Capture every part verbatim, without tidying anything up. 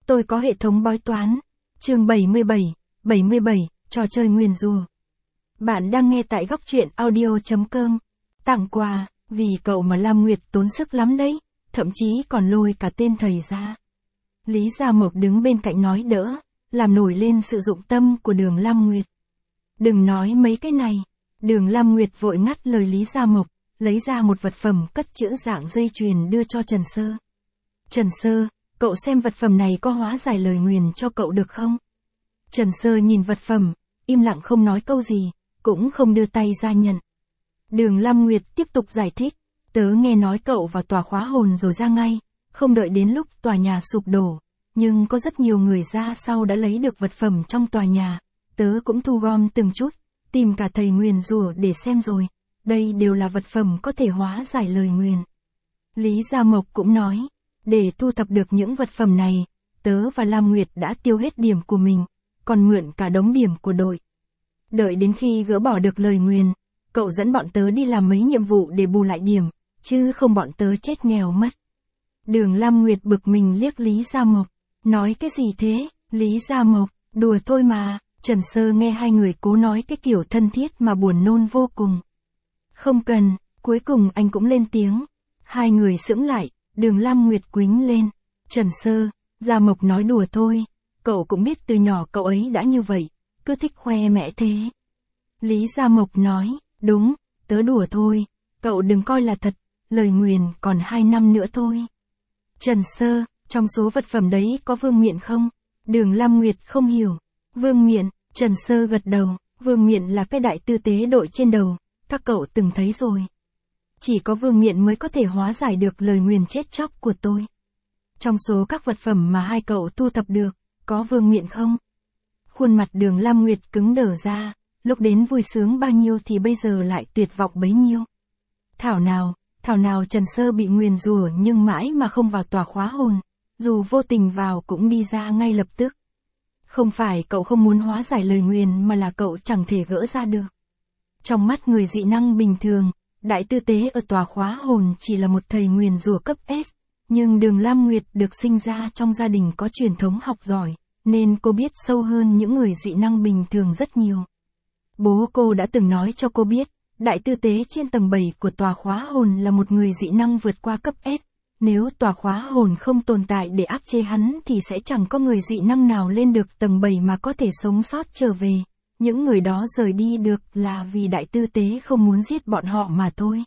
Tôi có hệ thống bói toán. Chương bảy mươi bảy, bảy mươi bảy, trò chơi nguyền rủa. Bạn đang nghe tại góc truyện audio chấm com. Tặng quà, vì cậu mà Lam Nguyệt tốn sức lắm đấy, thậm chí còn lôi cả tên thầy ra. Lý Gia Mộc đứng bên cạnh nói đỡ, làm nổi lên sự dụng tâm của Đường Lam Nguyệt. Đừng nói mấy cái này. Đường Lam Nguyệt vội ngắt lời Lý Gia Mộc, lấy ra một vật phẩm cất chữ dạng dây chuyền đưa cho Trần Sơ. Trần Sơ, cậu xem vật phẩm này có hóa giải lời nguyền cho cậu được không? Trần Sơ nhìn vật phẩm, im lặng không nói câu gì, cũng không đưa tay ra nhận. Đường Lam Nguyệt tiếp tục giải thích, tớ nghe nói cậu vào tòa khóa hồn rồi ra ngay, không đợi đến lúc tòa nhà sụp đổ, nhưng có rất nhiều người ra sau đã lấy được vật phẩm trong tòa nhà, tớ cũng thu gom từng chút, tìm cả thầy nguyền rủa để xem rồi, đây đều là vật phẩm có thể hóa giải lời nguyền. Lý Gia Mộc cũng nói, để thu thập được những vật phẩm này, tớ và Lam Nguyệt đã tiêu hết điểm của mình, còn mượn cả đống điểm của đội. Đợi đến khi gỡ bỏ được lời nguyền, cậu dẫn bọn tớ đi làm mấy nhiệm vụ để bù lại điểm, chứ không bọn tớ chết nghèo mất. Đường Lam Nguyệt bực mình liếc Lý Gia Mộc, nói cái gì thế, Lý Gia Mộc, đùa thôi mà. Trần Sơ nghe hai người cố nói cái kiểu thân thiết mà buồn nôn vô cùng. Không cần, cuối cùng anh cũng lên tiếng. Hai người sững lại, Đường Lam Nguyệt quýnh lên. Trần Sơ, Gia Mộc nói đùa thôi, cậu cũng biết từ nhỏ cậu ấy đã như vậy, cứ thích khoe mẽ thế. Lý Gia Mộc nói, đúng, tớ đùa thôi, cậu đừng coi là thật, lời nguyền còn hai năm nữa thôi. Trần Sơ, trong số vật phẩm đấy có vương miện không? Đường Lam Nguyệt không hiểu. Vương miện, Trần Sơ gật đầu, vương miện là cái đại tư tế đội trên đầu, các cậu từng thấy rồi. Chỉ có vương miện mới có thể hóa giải được lời nguyền chết chóc của tôi. Trong số các vật phẩm mà hai cậu thu thập được, có vương miện không? Khuôn mặt Đường Lam Nguyệt cứng đờ ra, lúc đến vui sướng bao nhiêu thì bây giờ lại tuyệt vọng bấy nhiêu. Thảo nào, thảo nào Trần Sơ bị nguyền rủa nhưng mãi mà không vào tòa khóa hồn, dù vô tình vào cũng đi ra ngay lập tức. Không phải cậu không muốn hóa giải lời nguyền mà là cậu chẳng thể gỡ ra được. Trong mắt người dị năng bình thường, đại tư tế ở tòa khóa hồn chỉ là một thầy nguyền rủa cấp S, nhưng Đường Lam Nguyệt được sinh ra trong gia đình có truyền thống học giỏi, nên cô biết sâu hơn những người dị năng bình thường rất nhiều. Bố cô đã từng nói cho cô biết, đại tư tế trên tầng bảy của tòa khóa hồn là một người dị năng vượt qua cấp S. Nếu tòa khóa hồn không tồn tại để áp chế hắn thì sẽ chẳng có người dị năng nào lên được tầng bảy mà có thể sống sót trở về. Những người đó rời đi được là vì đại tư tế không muốn giết bọn họ mà thôi.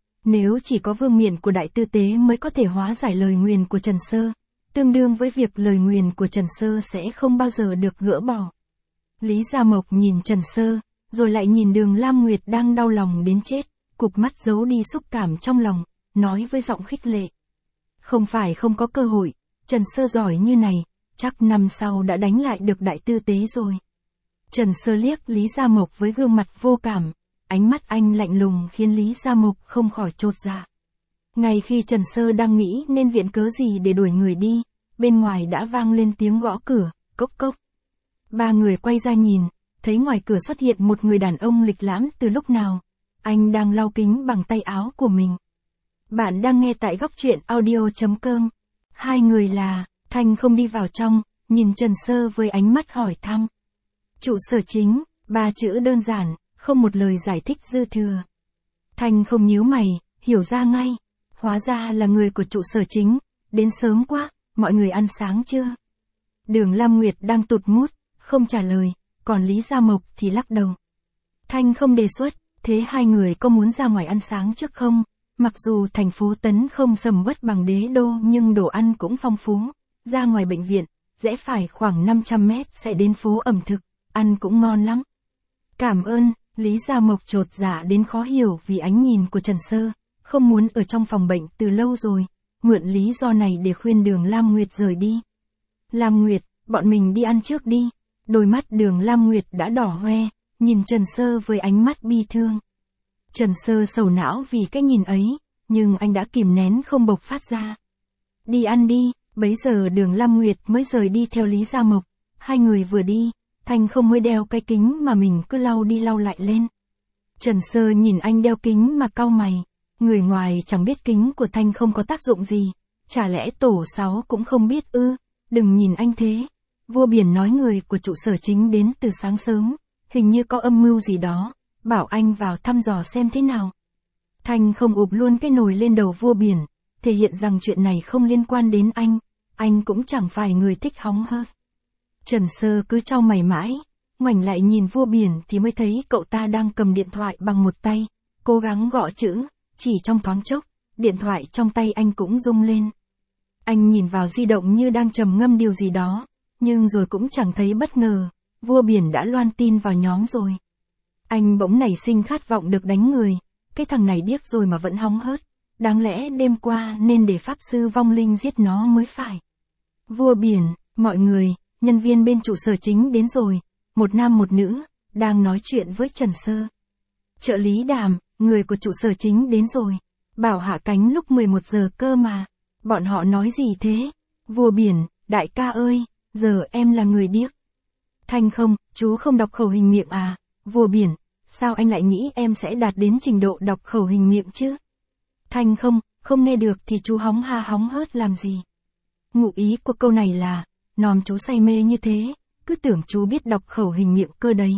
Nếu chỉ có vương miện của đại tư tế mới có thể hóa giải lời nguyền của Trần Sơ, tương đương với việc lời nguyền của Trần Sơ sẽ không bao giờ được gỡ bỏ. Lý Gia Mộc nhìn Trần Sơ, rồi lại nhìn Đường Lam Nguyệt đang đau lòng đến chết, cụp mắt giấu đi xúc cảm trong lòng, nói với giọng khích lệ. Không phải không có cơ hội, Trần Sơ giỏi như này, chắc năm sau đã đánh lại được đại tư tế rồi. Trần Sơ liếc Lý Gia Mộc với gương mặt vô cảm, ánh mắt anh lạnh lùng khiến Lý Gia Mộc không khỏi chột dạ. Ngay khi Trần Sơ đang nghĩ nên viện cớ gì để đuổi người đi, bên ngoài đã vang lên tiếng gõ cửa, cốc cốc. Ba người quay ra nhìn, thấy ngoài cửa xuất hiện một người đàn ông lịch lãm từ lúc nào. Anh đang lau kính bằng tay áo của mình. Bạn đang nghe tại góc truyện audio chấm com. Hai người là, Thanh không đi vào trong, nhìn Trần Sơ với ánh mắt hỏi thăm. Trụ sở chính, ba chữ đơn giản, không một lời giải thích dư thừa. Thanh không nhíu mày, hiểu ra ngay. Hóa ra là người của trụ sở chính, đến sớm quá, mọi người ăn sáng chưa? Đường Lam Nguyệt đang tụt mút, không trả lời, còn Lý Gia Mộc thì lắc đầu. Thanh không đề xuất, thế hai người có muốn ra ngoài ăn sáng trước không? Mặc dù thành phố Tấn không sầm uất bằng Đế Đô nhưng đồ ăn cũng phong phú. Ra ngoài bệnh viện, rẽ phải khoảng năm trăm mét sẽ đến phố ẩm thực, ăn cũng ngon lắm. Cảm ơn, Lý Gia Mộc chột dạ đến khó hiểu vì ánh nhìn của Trần Sơ, không muốn ở trong phòng bệnh từ lâu rồi, mượn lý do này để khuyên Đường Lam Nguyệt rời đi. Lam Nguyệt, bọn mình đi ăn trước đi. Đôi mắt Đường Lam Nguyệt đã đỏ hoe, nhìn Trần Sơ với ánh mắt bi thương. Trần Sơ sầu não vì cái nhìn ấy, nhưng anh đã kìm nén không bộc phát ra. Đi ăn đi, bấy giờ Đường Lam Nguyệt mới rời đi theo Lý Gia Mộc. Hai người vừa đi, Thanh không mới đeo cái kính mà mình cứ lau đi lau lại lên. Trần Sơ nhìn anh đeo kính mà cau mày, người ngoài chẳng biết kính của Thanh không có tác dụng gì, chả lẽ tổ sáu cũng không biết ư? đừng nhìn anh thế. Vua biển nói người của trụ sở chính đến từ sáng sớm, hình như có âm mưu gì đó, bảo anh vào thăm dò xem thế nào. Thanh không ụp luôn cái nồi lên đầu vua biển, thể hiện rằng chuyện này không liên quan đến anh, anh cũng chẳng phải người thích hóng hớt. Trần Sơ cứ trao mày mãi, ngoảnh lại nhìn vua biển thì mới thấy cậu ta đang cầm điện thoại bằng một tay, cố gắng gõ chữ, chỉ trong thoáng chốc, điện thoại trong tay anh cũng rung lên. Anh nhìn vào di động như đang trầm ngâm điều gì đó, nhưng rồi cũng chẳng thấy bất ngờ, vua biển đã loan tin vào nhóm rồi. Anh bỗng nảy sinh khát vọng được đánh người, cái thằng này điếc rồi mà vẫn hóng hớt, đáng lẽ đêm qua nên để pháp sư vong linh giết nó mới phải. Vua biển, mọi người, nhân viên bên trụ sở chính đến rồi, một nam một nữ, đang nói chuyện với Trần Sơ. Trợ lý Đàm, người của trụ sở chính đến rồi, bảo hạ cánh lúc mười một giờ cơ mà, bọn họ nói gì thế? Vua biển, đại ca ơi, giờ em là người điếc. Thanh không, chú không đọc khẩu hình miệng à? Vua biển, sao anh lại nghĩ em sẽ đạt đến trình độ đọc khẩu hình miệng chứ? Thanh không, không nghe được thì chú hóng ha hóng hớt làm gì? Ngụ ý của câu này là, nòm chú say mê như thế, cứ tưởng chú biết đọc khẩu hình miệng cơ đấy.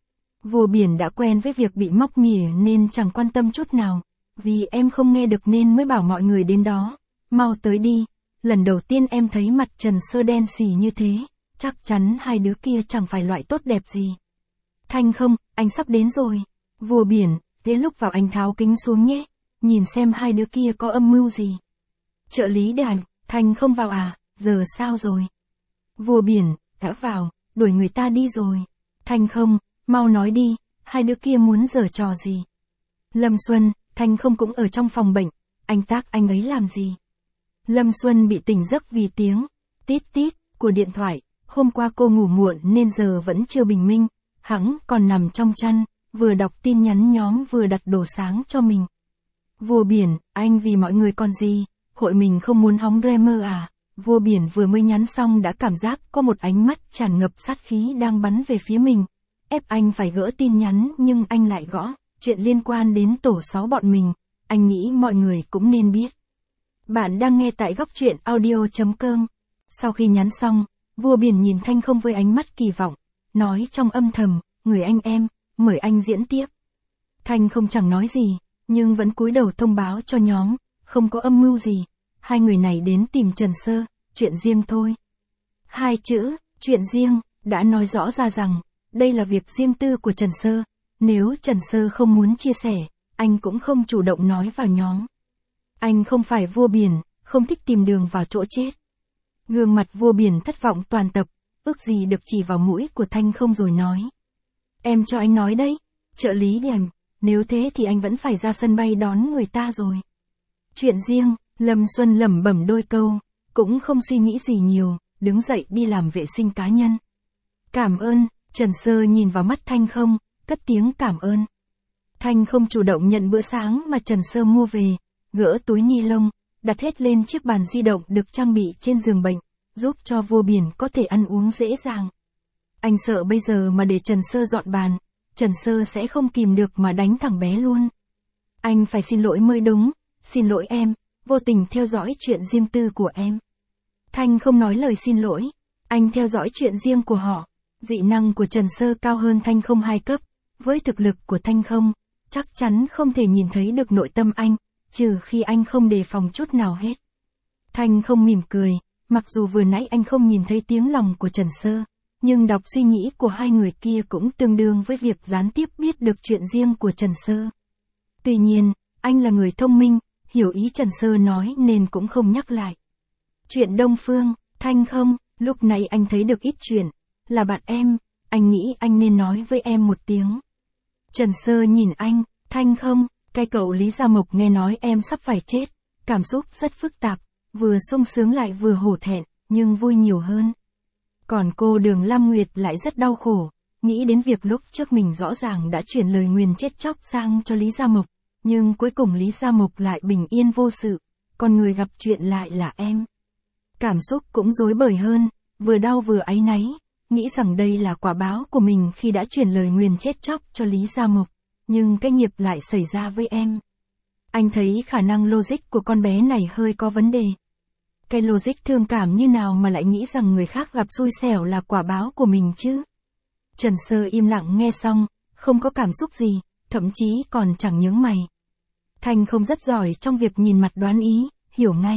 Vua biển đã quen với việc bị móc mỉa nên chẳng quan tâm chút nào, vì em không nghe được nên mới bảo mọi người đến đó, mau tới đi, lần đầu tiên em thấy mặt Trần Sơ đen xì như thế, chắc chắn hai đứa kia chẳng phải loại tốt đẹp gì. Thanh không, anh sắp đến rồi. Vua biển, thế lúc vào anh tháo kính xuống nhé, nhìn xem hai đứa kia có âm mưu gì. Trợ lý Đàm, Thanh không vào à, giờ sao rồi? Vua biển, đã vào, đuổi người ta đi rồi. Thanh không, mau nói đi, hai đứa kia muốn giở trò gì? Lâm Xuân, Thanh không cũng ở trong phòng bệnh, anh tác anh ấy làm gì? Lâm Xuân bị tỉnh giấc vì tiếng tít tít của điện thoại, hôm qua cô ngủ muộn nên giờ vẫn chưa bình minh, hẵng còn nằm trong chăn, vừa đọc tin nhắn nhóm vừa đặt đồ sáng cho mình. Vua biển, anh vì mọi người còn gì, hội mình không muốn hóng Dreamer à? Vua biển vừa mới nhắn xong đã cảm giác có một ánh mắt tràn ngập sát khí đang bắn về phía mình, ép anh phải gỡ tin nhắn nhưng anh lại gõ, chuyện liên quan đến tổ sáu bọn mình, anh nghĩ mọi người cũng nên biết. Bạn đang nghe tại góc truyện audio chấm com. Sau khi nhắn xong, vua biển nhìn Thanh không với ánh mắt kỳ vọng, nói trong âm thầm, người anh em, mời anh diễn tiếp. Thanh không chẳng nói gì, nhưng vẫn cúi đầu thông báo cho nhóm, không có âm mưu gì, hai người này đến tìm Trần Sơ, chuyện riêng thôi. Hai chữ, chuyện riêng, đã nói rõ ra rằng, đây là việc riêng tư của Trần Sơ, nếu Trần Sơ không muốn chia sẻ, anh cũng không chủ động nói vào nhóm. Anh không phải vua biển, không thích tìm đường vào chỗ chết. Gương mặt vua biển thất vọng toàn tập, ước gì được chỉ vào mũi của Thanh không rồi nói. Em cho anh nói đấy, trợ lý Đàm, nếu thế thì anh vẫn phải ra sân bay đón người ta rồi. Chuyện riêng, Lâm Xuân lẩm bẩm đôi câu, cũng không suy nghĩ gì nhiều, đứng dậy đi làm vệ sinh cá nhân. Cảm ơn, Trần Sơ nhìn vào mắt Thanh không, cất tiếng cảm ơn. Thanh không chủ động nhận bữa sáng mà Trần Sơ mua về, gỡ túi ni lông, đặt hết lên chiếc bàn di động được trang bị trên giường bệnh, giúp cho vua biển có thể ăn uống dễ dàng. Anh sợ bây giờ mà để Trần Sơ dọn bàn, Trần Sơ sẽ không kìm được mà đánh thằng bé luôn. Anh phải xin lỗi mới đúng, xin lỗi em, vô tình theo dõi chuyện riêng tư của em. Thanh không nói lời xin lỗi, anh theo dõi chuyện riêng của họ. Dị năng của Trần Sơ cao hơn Thanh không hai cấp, với thực lực của Thanh không, chắc chắn không thể nhìn thấy được nội tâm anh, trừ khi anh không đề phòng chút nào hết. Thanh không mỉm cười, mặc dù vừa nãy anh không nhìn thấy tiếng lòng của Trần Sơ, nhưng đọc suy nghĩ của hai người kia cũng tương đương với việc gián tiếp biết được chuyện riêng của Trần Sơ. Tuy nhiên, anh là người thông minh, hiểu ý Trần Sơ nói nên cũng không nhắc lại. Chuyện Đông Phương, Thanh không, lúc này anh thấy được ít chuyện, là bạn em, anh nghĩ anh nên nói với em một tiếng. Trần Sơ nhìn anh, Thanh không, cái cậu Lý Gia Mộc nghe nói em sắp phải chết, cảm xúc rất phức tạp, vừa sung sướng lại vừa hổ thẹn, nhưng vui nhiều hơn. Còn cô Đường Lam Nguyệt lại rất đau khổ, nghĩ đến việc lúc trước mình rõ ràng đã chuyển lời nguyền chết chóc sang cho Lý Gia Mộc, nhưng cuối cùng Lý Gia Mộc lại bình yên vô sự, còn người gặp chuyện lại là em. Cảm xúc cũng rối bời hơn, vừa đau vừa áy náy, nghĩ rằng đây là quả báo của mình khi đã chuyển lời nguyền chết chóc cho Lý Gia Mộc, nhưng cái nghiệp lại xảy ra với em. Anh thấy khả năng logic của con bé này hơi có vấn đề. Cái logic thương cảm như nào mà lại nghĩ rằng người khác gặp xui xẻo là quả báo của mình chứ? Trần Sơ im lặng nghe xong, không có cảm xúc gì, thậm chí còn chẳng nhướng mày. Thanh không rất giỏi trong việc nhìn mặt đoán ý, hiểu ngay.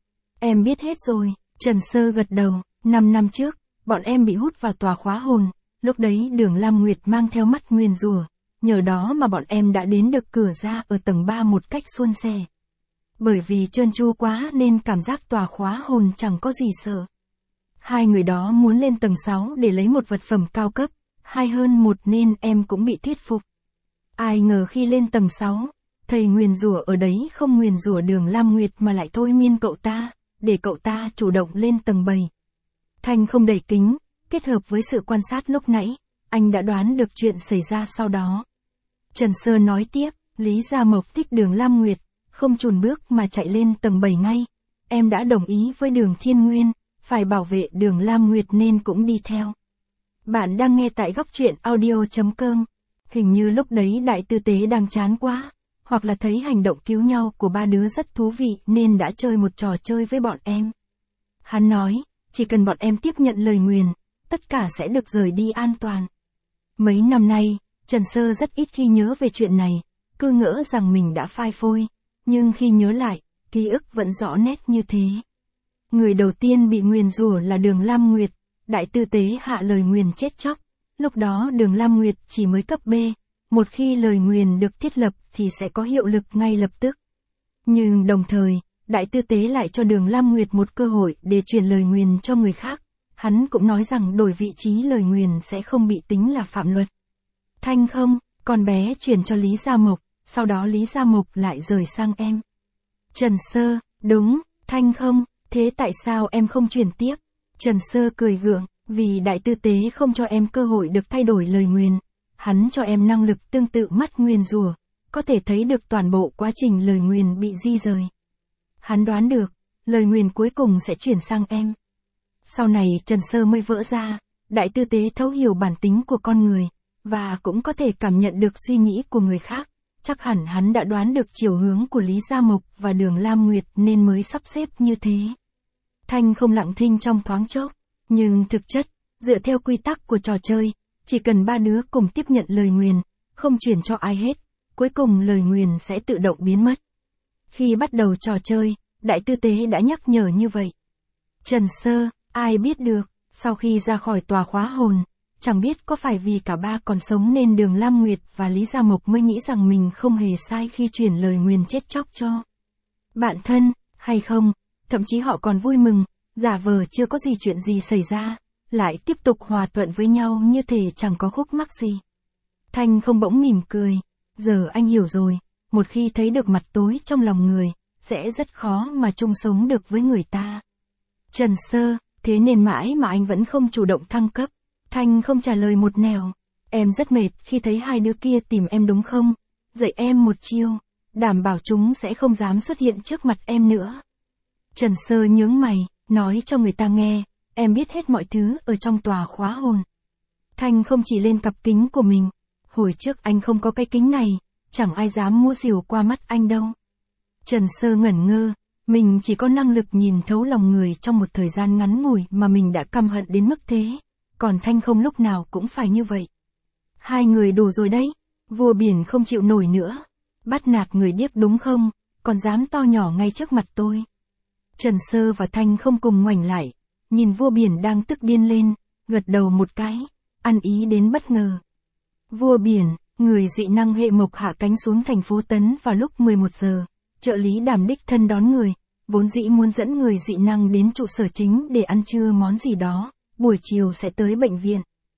Em biết hết rồi, Trần Sơ gật đầu, năm năm trước, bọn em bị hút vào tòa khóa hồn, lúc đấy Đường Lam Nguyệt mang theo mắt nguyền rủa, nhờ đó mà bọn em đã đến được cửa ra ở tầng ba một cách suôn sẻ. Bởi vì trơn tru quá nên cảm giác tòa khóa hồn chẳng có gì sợ. Hai người đó muốn lên tầng sáu để lấy một vật phẩm cao cấp, hai hơn một nên em cũng bị thuyết phục. Ai ngờ khi lên tầng sáu, thầy nguyền rủa ở đấy không nguyền rủa Đường Lam Nguyệt mà lại thôi miên cậu ta, để cậu ta chủ động lên tầng bảy. Thanh không đẩy kính, kết hợp với sự quan sát lúc nãy, anh đã đoán được chuyện xảy ra sau đó. Trần Sơ nói tiếp, Lý Gia Mộc thích Đường Lam Nguyệt, không chùn bước mà chạy lên tầng bảy ngay. Em đã đồng ý với Đường Thiên Nguyên, phải bảo vệ Đường Lam Nguyệt nên cũng đi theo. Bạn đang nghe tại góc truyện audio chấm com. Hình như lúc đấy Đại Tư Tế đang chán quá, hoặc là thấy hành động cứu nhau của ba đứa rất thú vị nên đã chơi một trò chơi với bọn em. Hắn nói, chỉ cần bọn em tiếp nhận lời nguyền, tất cả sẽ được rời đi an toàn. Mấy năm nay, Trần Sơ rất ít khi nhớ về chuyện này, cứ ngỡ rằng mình đã phai phôi, nhưng khi nhớ lại, ký ức vẫn rõ nét như thế. Người đầu tiên bị nguyền rủa là Đường Lam Nguyệt, Đại Tư Tế hạ lời nguyền chết chóc, lúc đó Đường Lam Nguyệt chỉ mới cấp B, một khi lời nguyền được thiết lập thì sẽ có hiệu lực ngay lập tức. Nhưng đồng thời, Đại Tư Tế lại cho Đường Lam Nguyệt một cơ hội để truyền lời nguyền cho người khác, hắn cũng nói rằng đổi vị trí lời nguyền sẽ không bị tính là phạm luật. Thanh không, con bé chuyển cho Lý Gia Mộc, sau đó Lý Gia Mộc lại rời sang em. Trần Sơ, đúng, Thanh không, thế tại sao em không chuyển tiếp? Trần Sơ cười gượng, vì Đại Tư Tế không cho em cơ hội được thay đổi lời nguyền, hắn cho em năng lực tương tự mắt nguyền rủa, có thể thấy được toàn bộ quá trình lời nguyền bị di rời. Hắn đoán được, lời nguyền cuối cùng sẽ chuyển sang em. Sau này Trần Sơ mới vỡ ra, Đại Tư Tế thấu hiểu bản tính của con người, và cũng có thể cảm nhận được suy nghĩ của người khác. Chắc hẳn hắn đã đoán được chiều hướng của Lý Gia Mộc và Đường Lam Nguyệt nên mới sắp xếp như thế. Thanh không lặng thinh trong thoáng chốc, nhưng thực chất, dựa theo quy tắc của trò chơi, chỉ cần ba đứa cùng tiếp nhận lời nguyền, không chuyển cho ai hết, cuối cùng lời nguyền sẽ tự động biến mất. Khi bắt đầu trò chơi, Đại Tư Tế đã nhắc nhở như vậy. Trần Sơ, ai biết được, sau khi ra khỏi tòa khóa hồn, chẳng biết có phải vì cả ba còn sống nên Đường Lam Nguyệt và Lý Gia Mộc mới nghĩ rằng mình không hề sai khi chuyển lời nguyền chết chóc cho bạn thân, hay không, thậm chí họ còn vui mừng, giả vờ chưa có gì chuyện gì xảy ra, lại tiếp tục hòa thuận với nhau như thể chẳng có khúc mắc gì. Thanh không bỗng mỉm cười, giờ anh hiểu rồi, một khi thấy được mặt tối trong lòng người, sẽ rất khó mà chung sống được với người ta. Trần Sơ, thế nên mãi mà anh vẫn không chủ động thăng cấp. Thanh không trả lời một nẻo. Em rất mệt khi thấy hai đứa kia tìm em đúng không? Dạy em một chiêu, đảm bảo chúng sẽ không dám xuất hiện trước mặt em nữa. Trần Sơ nhướng mày, nói cho người ta nghe, em biết hết mọi thứ ở trong tòa khóa hồn. Thanh không chỉ lên cặp kính của mình. Hồi trước anh không có cái kính này, chẳng ai dám mua xỉu qua mắt anh đâu. Trần Sơ ngẩn ngơ, mình chỉ có năng lực nhìn thấu lòng người trong một thời gian ngắn ngủi mà mình đã căm hận đến mức thế. Còn Thanh không lúc nào cũng phải như vậy. Hai người đủ rồi đấy, vua biển không chịu nổi nữa. Bắt nạt người điếc đúng không, còn dám to nhỏ ngay trước mặt tôi. Trần Sơ và Thanh không cùng ngoảnh lại, nhìn vua biển đang tức điên lên, gật đầu một cái, ăn ý đến bất ngờ. Vua biển, người dị năng hệ mộc hạ cánh xuống thành phố Tấn vào lúc mười một giờ, trợ lý Đàm đích thân đón người, vốn dĩ muốn dẫn người dị năng đến trụ sở chính để ăn trưa món gì đó, buổi chiều sẽ tới bệnh viện.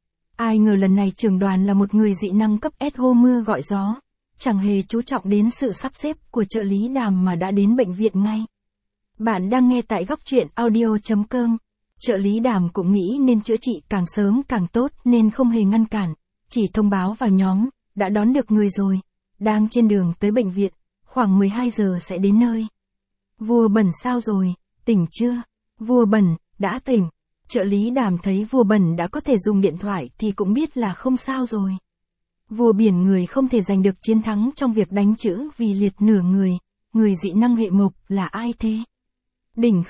Ai ngờ lần này trưởng đoàn là một người dị năng cấp S hô mưa gọi gió, chẳng hề chú trọng đến sự sắp xếp của trợ lý Đàm mà đã đến bệnh viện ngay. Bạn đang nghe tại góc truyện audio chấm com. Trợ lý Đàm cũng nghĩ nên chữa trị càng sớm càng tốt nên không hề ngăn cản, chỉ thông báo vào nhóm, đã đón được người rồi, đang trên đường tới bệnh viện, khoảng mười hai giờ sẽ đến nơi. Vua Bẩn sao rồi, tỉnh chưa? Vua Bẩn, đã tỉnh. Trợ lý Đàm thấy vua Bẩn đã có thể dùng điện thoại thì cũng biết là không sao rồi. Vua biển người không thể giành được chiến thắng trong việc đánh chữ vì liệt nửa người, người dị năng hệ mộc là ai thế? Đỉnh không,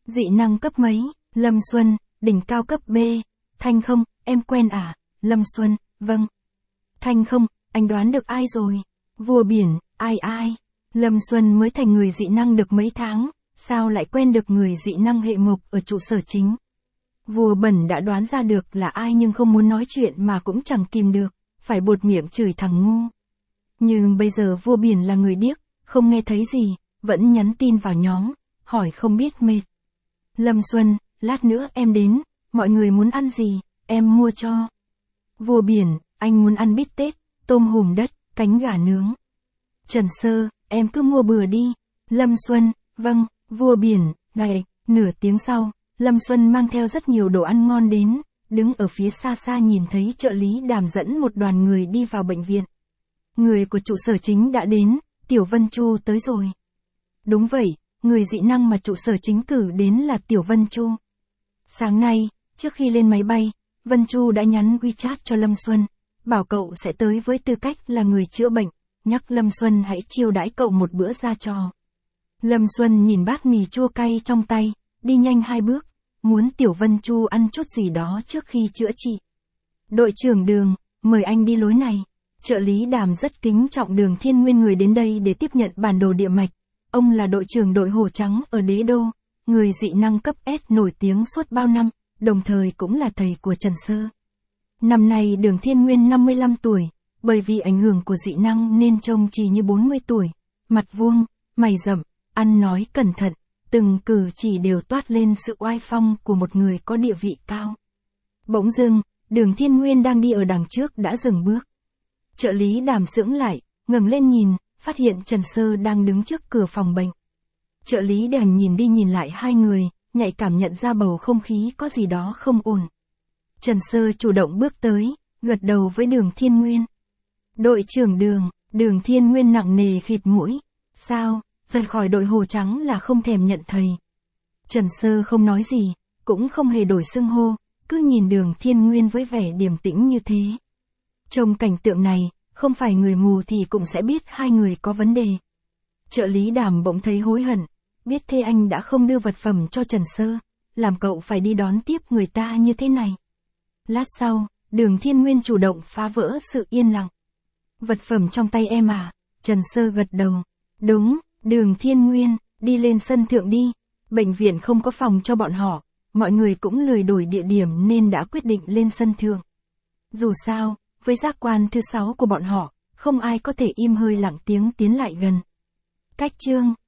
Dị năng cấp mấy? Lâm Xuân, đỉnh cao cấp B. Thanh không, em quen à? Lâm Xuân, vâng. Thanh không, anh đoán được ai rồi? Vua biển, ai ai? Lâm Xuân mới thành người dị năng được mấy tháng, sao lại quen được người dị năng hệ mộc ở trụ sở chính? Vua Bẩn đã đoán ra được là ai nhưng không muốn nói chuyện mà cũng chẳng kìm được, phải buột miệng chửi thằng ngu. Nhưng bây giờ vua biển là người điếc, không nghe thấy gì, vẫn nhắn tin vào nhóm, hỏi không biết mệt. Lâm Xuân, lát nữa em đến, mọi người muốn ăn gì, em mua cho. Vua biển, anh muốn ăn bít tết, tôm hùm đất, cánh gà nướng. Trần Sơ, em cứ mua bừa đi. Lâm Xuân, vâng, vua biển, này, nửa tiếng sau, Lâm Xuân mang theo rất nhiều đồ ăn ngon đến, đứng ở phía xa xa nhìn thấy trợ lý Đàm dẫn một đoàn người đi vào bệnh viện. Người của trụ sở chính đã đến, Tiểu Vân Chu tới rồi. Đúng vậy, người dị năng mà trụ sở chính cử đến là Tiểu Vân Chu. Sáng nay, trước khi lên máy bay, Vân Chu đã nhắn WeChat cho Lâm Xuân, bảo cậu sẽ tới với tư cách là người chữa bệnh, nhắc Lâm Xuân hãy chiêu đãi cậu một bữa ra trò. Lâm Xuân nhìn bát mì chua cay trong tay, đi nhanh hai bước, muốn Tiểu Vân Chu ăn chút gì đó trước khi chữa trị. Đội trưởng Đường, mời anh đi lối này. Trợ lý Đàm rất kính trọng Đường Thiên Nguyên người đến đây để tiếp nhận bản đồ địa mạch. Ông là đội trưởng đội Hổ Trắng ở Đế Đô, người dị năng cấp S nổi tiếng suốt bao năm, đồng thời cũng là thầy của Trần Sơ. Năm nay Đường Thiên Nguyên năm mươi lăm tuổi, bởi vì ảnh hưởng của dị năng nên trông chỉ như bốn mươi tuổi, mặt vuông, mày rậm, ăn nói cẩn thận, từng cử chỉ đều toát lên sự oai phong của một người có địa vị cao. Bỗng dưng, Đường Thiên Nguyên đang đi ở đằng trước đã dừng bước. Trợ lý Đàm sững lại, ngẩng lên nhìn, phát hiện Trần Sơ đang đứng trước cửa phòng bệnh. Trợ lý Đàm nhìn đi nhìn lại hai người, nhạy cảm nhận ra bầu không khí có gì đó không ổn. Trần Sơ chủ động bước tới, gật đầu với Đường Thiên Nguyên. Đội trưởng Đường, Đường Thiên Nguyên nặng nề khịt mũi. Sao, rời khỏi đội Hồ Trắng là không thèm nhận thầy. Trần Sơ không nói gì, cũng không hề đổi xưng hô, cứ nhìn Đường Thiên Nguyên với vẻ điềm tĩnh như thế. Trong cảnh tượng này, không phải người mù thì cũng sẽ biết hai người có vấn đề. Trợ lý Đàm bỗng thấy hối hận, biết thế anh đã không đưa vật phẩm cho Trần Sơ, làm cậu phải đi đón tiếp người ta như thế này. Lát sau, Đường Thiên Nguyên chủ động phá vỡ sự yên lặng. Vật phẩm trong tay em à? Trần Sơ gật đầu. Đúng, Đường Thiên Nguyên, đi lên sân thượng đi. Bệnh viện không có phòng cho bọn họ, mọi người cũng lười đổi địa điểm nên đã quyết định lên sân thượng. Dù sao, với giác quan thứ sáu của bọn họ, không ai có thể im hơi lặng tiếng tiến lại gần. Cách chương